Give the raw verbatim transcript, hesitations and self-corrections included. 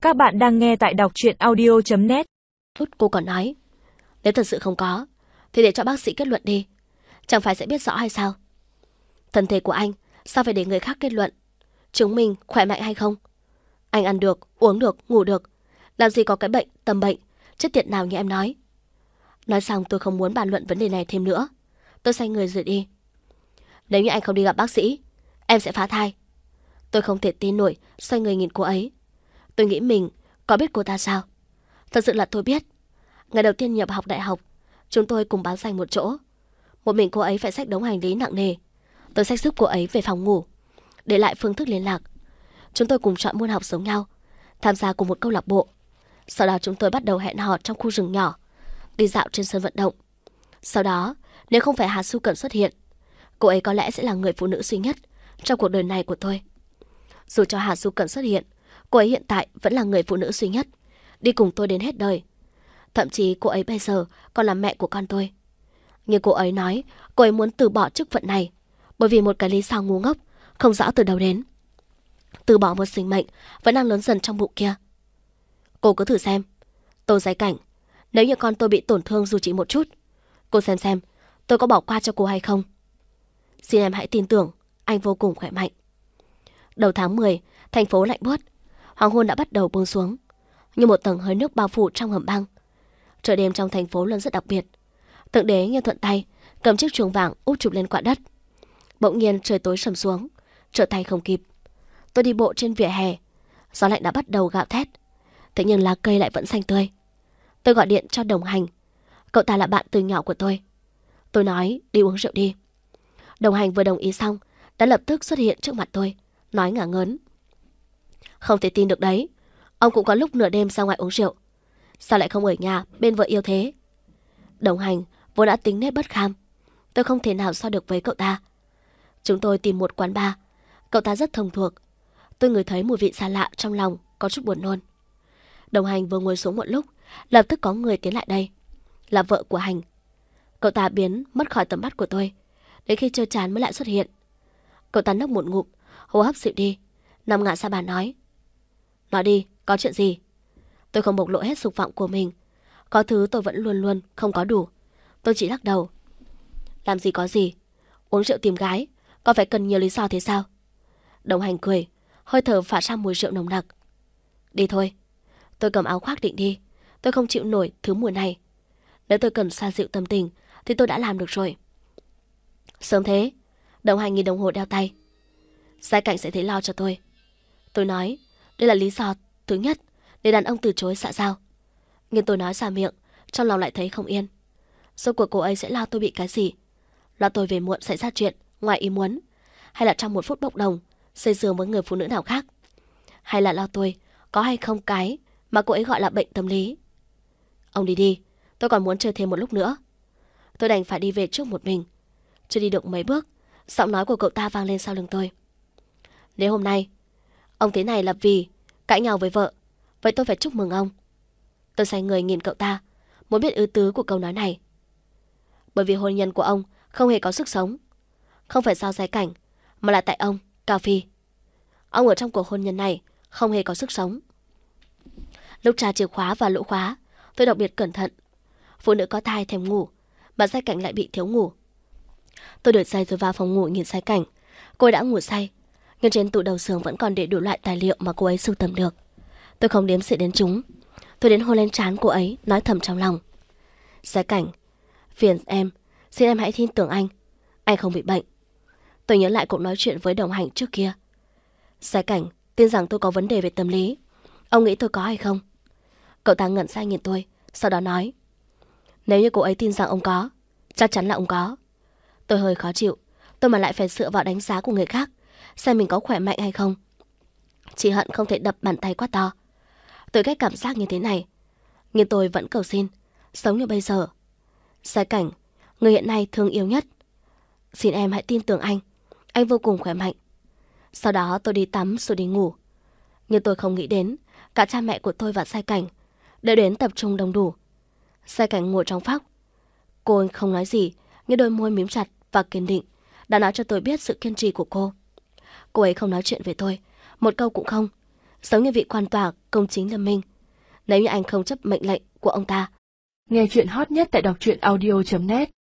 Các bạn đang nghe tại đọc truyện audio chấm net. Cô còn nói, nếu thật sự không có, thì để cho bác sĩ kết luận đi. Chẳng phải sẽ biết rõ hay sao? Thân thể của anh, sao phải để người khác kết luận? Chứng minh khỏe mạnh hay không? Anh ăn được, uống được, ngủ được. Làm gì có cái bệnh, tầm bệnh, chết tiệt nào như em nói. Nói xong tôi không muốn bàn luận vấn đề này thêm nữa. Tôi xoay người rời đi. Nếu như anh không đi gặp bác sĩ, em sẽ phá thai. Tôi không thể tin nổi, xoay người nhìn cô ấy. Tôi nghĩ mình có biết cô ta sao? Thật sự là tôi biết. Ngày đầu tiên nhập học đại học, chúng tôi cùng báo danh một chỗ. Một mình cô ấy phải xách đống hành lý nặng nề. Tôi xách giúp cô ấy về phòng ngủ, để lại phương thức liên lạc. Chúng tôi cùng chọn môn học giống nhau, tham gia cùng một câu lạc bộ. Sau đó chúng tôi bắt đầu hẹn hò trong khu rừng nhỏ, đi dạo trên sân vận động. Sau đó, nếu không phải Hà Su Cẩn xuất hiện, cô ấy có lẽ sẽ là người phụ nữ duy nhất trong cuộc đời này của tôi. Dù cho Hà Su Cẩn xuất hiện, cô ấy hiện tại vẫn là người phụ nữ duy nhất, đi cùng tôi đến hết đời. Thậm chí cô ấy bây giờ còn là mẹ của con tôi. Nhưng cô ấy nói cô ấy muốn từ bỏ chức phận này bởi vì một cái lý do ngu ngốc, không rõ từ đâu đến. Từ bỏ một sinh mệnh vẫn đang lớn dần trong bụng kia. Cô cứ thử xem, Tô Giai Cảnh, nếu như con tôi bị tổn thương dù chỉ một chút, cô xem xem tôi có bỏ qua cho cô hay không. Xin em hãy tin tưởng, anh vô cùng khỏe mạnh. Đầu tháng mười, thành phố lạnh buốt, hoàng hôn đã bắt đầu buông xuống, như một tầng hơi nước bao phủ trong hầm băng. Trời đêm trong thành phố luôn rất đặc biệt. Thượng đế như thuận tay cầm chiếc chuông vàng úp chụp lên quạ đất. Bỗng nhiên trời tối sầm xuống, trở tay không kịp. Tôi đi bộ trên vỉa hè, gió lạnh đã bắt đầu gào thét, thế nhưng lá cây lại vẫn xanh tươi. Tôi gọi điện cho Đồng Hành, cậu ta là bạn từ nhỏ của tôi. Tôi nói đi uống rượu đi. Đồng Hành vừa đồng ý xong, đã lập tức xuất hiện trước mặt tôi, nói ngả ngớn: Không thể tin được đấy, ông cũng có lúc nửa đêm ra ngoài uống rượu, sao lại không ở nhà bên vợ yêu thế? Đồng Hành vốn đã tính nết bất kham, tôi không thể nào so được với cậu ta. Chúng tôi tìm một quán bar, cậu ta rất thông thuộc. Tôi ngửi thấy mùi vị xa lạ, trong lòng có chút buồn nôn. Đồng Hành vừa ngồi xuống một lúc, lập tức có người tiến lại đây, là vợ của Hành. Cậu ta biến mất khỏi tầm mắt của tôi, đến khi chơi chán mới lại xuất hiện. Cậu ta nốc một ngụm, hô hấp dịu đi, nằm ngả ra bàn nói: Nói đi, có chuyện gì? Tôi không bộc lộ hết dục vọng của mình. Có thứ tôi vẫn luôn luôn không có đủ. Tôi chỉ lắc đầu. Làm gì có gì, uống rượu tìm gái có phải cần nhiều lý do thế sao? Đồng Hành cười, hơi thở phả ra mùi rượu nồng nặc. Đi thôi. Tôi cầm áo khoác định đi. Tôi không chịu nổi thứ mùi này. Nếu tôi cần xoa dịu tâm tình thì tôi đã làm được rồi. Sớm thế. Đồng Hành nhìn đồng hồ đeo tay. Giai Cảnh sẽ thấy lo cho tôi. Tôi nói đây là lý do thứ nhất để đàn ông từ chối xã giao. Nhưng tôi nói ra miệng, trong lòng lại thấy không yên. Rốt cuộc cô ấy sẽ lo tôi bị cái gì? Lo tôi về muộn xảy ra chuyện ngoài ý muốn, hay là trong một phút bốc đồng xây giường với người phụ nữ nào khác, hay là lo tôi có hay không cái mà cô ấy gọi là bệnh tâm lý. Ông đi đi, tôi còn muốn chơi thêm một lúc nữa. Tôi đành phải đi về trước một mình. Chưa đi được mấy bước, giọng nói của cậu ta vang lên sau lưng tôi. Nếu hôm nay ông thế này là vì cãi nhau với vợ, vậy tôi phải chúc mừng ông. Tôi xoay người nhìn cậu ta, muốn biết ứ tứ của câu nói này. Bởi vì hôn nhân của ông không hề có sức sống. Không phải do Giai Cảnh, mà là tại ông, Cao Phi. Ông ở trong cuộc hôn nhân này không hề có sức sống. Lúc tra chìa khóa và lỗ khóa, tôi đặc biệt cẩn thận. Phụ nữ có thai thèm ngủ, mà Giai Cảnh lại bị thiếu ngủ. Tôi đổi giày rồi vào phòng ngủ nhìn Giai Cảnh. Cô ấy đã ngủ say, nhưng trên tủ đầu giường vẫn còn để đủ loại tài liệu mà cô ấy sưu tầm được. Tôi không đếm xỉa đến chúng. Tôi đến hôn lên trán cô ấy, nói thầm trong lòng: Giai Cảnh, phiền em, xin em hãy tin tưởng anh. Anh không bị bệnh. Tôi nhớ lại cuộc nói chuyện với Đồng Hành trước kia. Giai Cảnh tin rằng tôi có vấn đề về tâm lý. Ông nghĩ tôi có hay không? Cậu ta ngẩn ra nhìn tôi, sau đó nói: Nếu như cô ấy tin rằng ông có, chắc chắn là ông có. Tôi hơi khó chịu. Tôi mà lại phải dựa vào đánh giá của người khác xem mình có khỏe mạnh hay không. Chỉ hận không thể đập bàn tay quá to. Tôi ghét cảm giác như thế này, nhưng tôi vẫn cầu xin sống như bây giờ. Giai Cảnh, người hiện nay thương yêu nhất, xin em hãy tin tưởng anh. Anh vô cùng khỏe mạnh. Sau đó tôi đi tắm rồi đi ngủ. Nhưng tôi không nghĩ đến cả cha mẹ của tôi và Giai Cảnh đều đến tập trung đông đủ. Giai Cảnh ngồi trong phòng. Cô không nói gì, nhưng đôi môi mím chặt và kiên định đã nói cho tôi biết sự kiên trì của cô. Cô ấy không nói chuyện với tôi, một câu cũng không. giống như vị quan tòa công chính lâm minh. Nếu như anh không chấp mệnh lệnh của ông ta. Nghe chuyện hot nhất tại đọc truyện audio chấm net